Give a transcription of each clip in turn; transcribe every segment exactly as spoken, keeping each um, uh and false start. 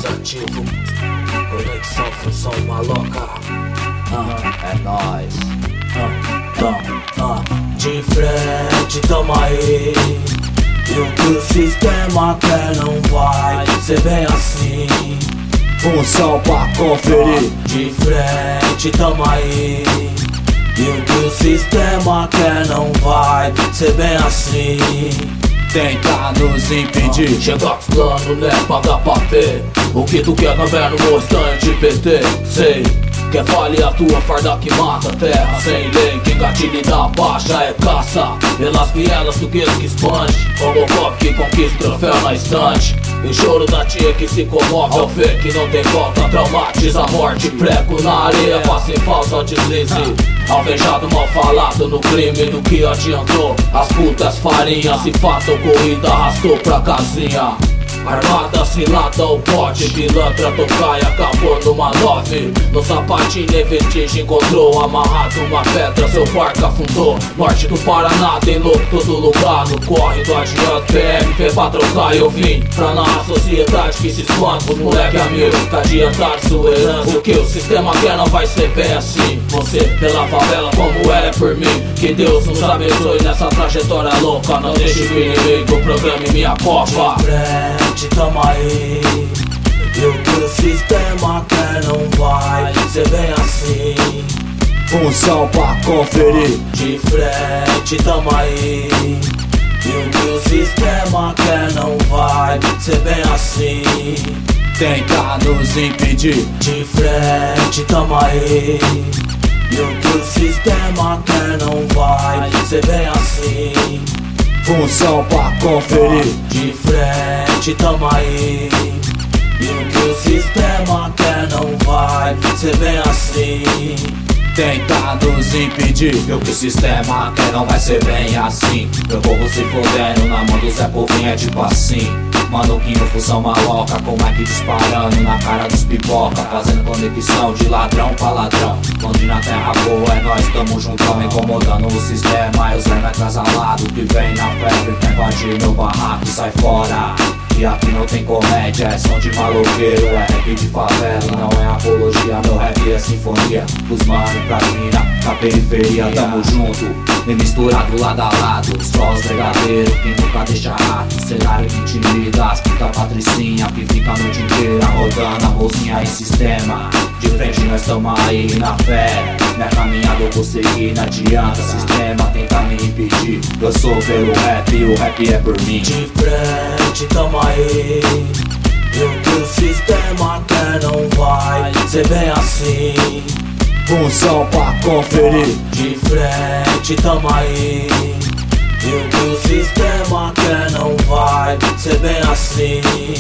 desativo. Conexão, função maloca. Ah, é nóis. Ah, tá, ah. De frente, tamo aí. E o que o sistema quer não vai ser bem assim. Função pra conferir. Ah, de frente, tamo aí. E o que o sistema quer não vai ser bem assim. Tenta nos impedir. ah, Chega com os planos, né, pra dar pra ver o que tu quer governo mostrante de P T. Sei, quer fale a tua farda que mata a terra sem lei. Quem gatilha e dá baixa é caça pelas vielas do gueto que expande. Robocop que conquista o troféu na estante. E o choro da tia que se comove ao ver que não tem volta. Traumatiza a morte, prego na areia, passe falsa deslize. Alvejado, mal falado no crime do que adiantou. As putas farinha, se fato corrida arrastou pra casinha. Armada, cilada, o bote, pilantra, tocar e acabou numa nove. No sapatinho, vestígio, encontrou amarrado uma pedra, seu barco afundou. Norte do Paraná, tem louco todo lugar. No corre do adiante, P M fez pra trocar e eu vim pra narrar sociedade que se espanta. Os moleque amigo, que adiantado sua herança. O que o sistema quer não vai ser bem assim. Você pela favela como ela é por mim. Que Deus nos abençoe nessa trajetória louca. Não deixe o inimigo programe minha copa. Tamo aí. E o que o sistema quer não vai ser bem assim. Função pra conferir. De frente, tamo aí. E o que o sistema quer não vai ser bem assim. Tenta nos impedir. De frente, tamo aí. E o que o sistema quer não vai ser bem assim. Função pra conferir. De frente, tamo aí. E o que o sistema quer não vai ser bem assim. Tenta nos impedir. E o que o sistema quer não vai ser bem assim. Meu povo se fodendo na mão do Zé Povinho é tipo assim. Manuquinho, função maloca, com o Mike disparando na cara dos pipoca. Fazendo conexão de ladrão pra ladrão. Onde na terra boa é nós, tamo juntão. Incomodando o sistema e os vermes atrasalados que vem na febre pra invadir meu barraco e sai fora. E aqui não tem comédia, é som de maloqueiro, é rap de favela. Não é apologia, meu rap é sinfonia. Os mano pra mina, na periferia, tamo junto e misturado lado a lado. Só os brigadeiros, quem nunca deixa rato. Cenário que intimida, as puta patricinha que fica a noite inteira rodando a bolsinha e sistema. De frente nós tamo aí na fé. Minha caminhada eu vou seguir, não adianta. Sistema tenta me impedir. Eu sou pelo rap e o rap é por mim. De frente tamo aí. E o que o sistema quer não vai ser bem assim. Função pra conferir. De frente tamo aí. E o que o sistema quer não vai ser bem assim.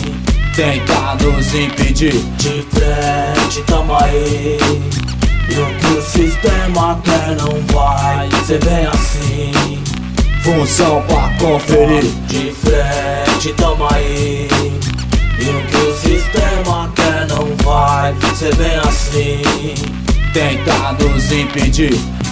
Tenta nos impedir. De frente tamo aí. E o que o sistema quer não vai ser bem assim. Função pra conferir. De frente tamo aí. E o que o sistema quer não vai ser bem assim. Tenta nos impedir.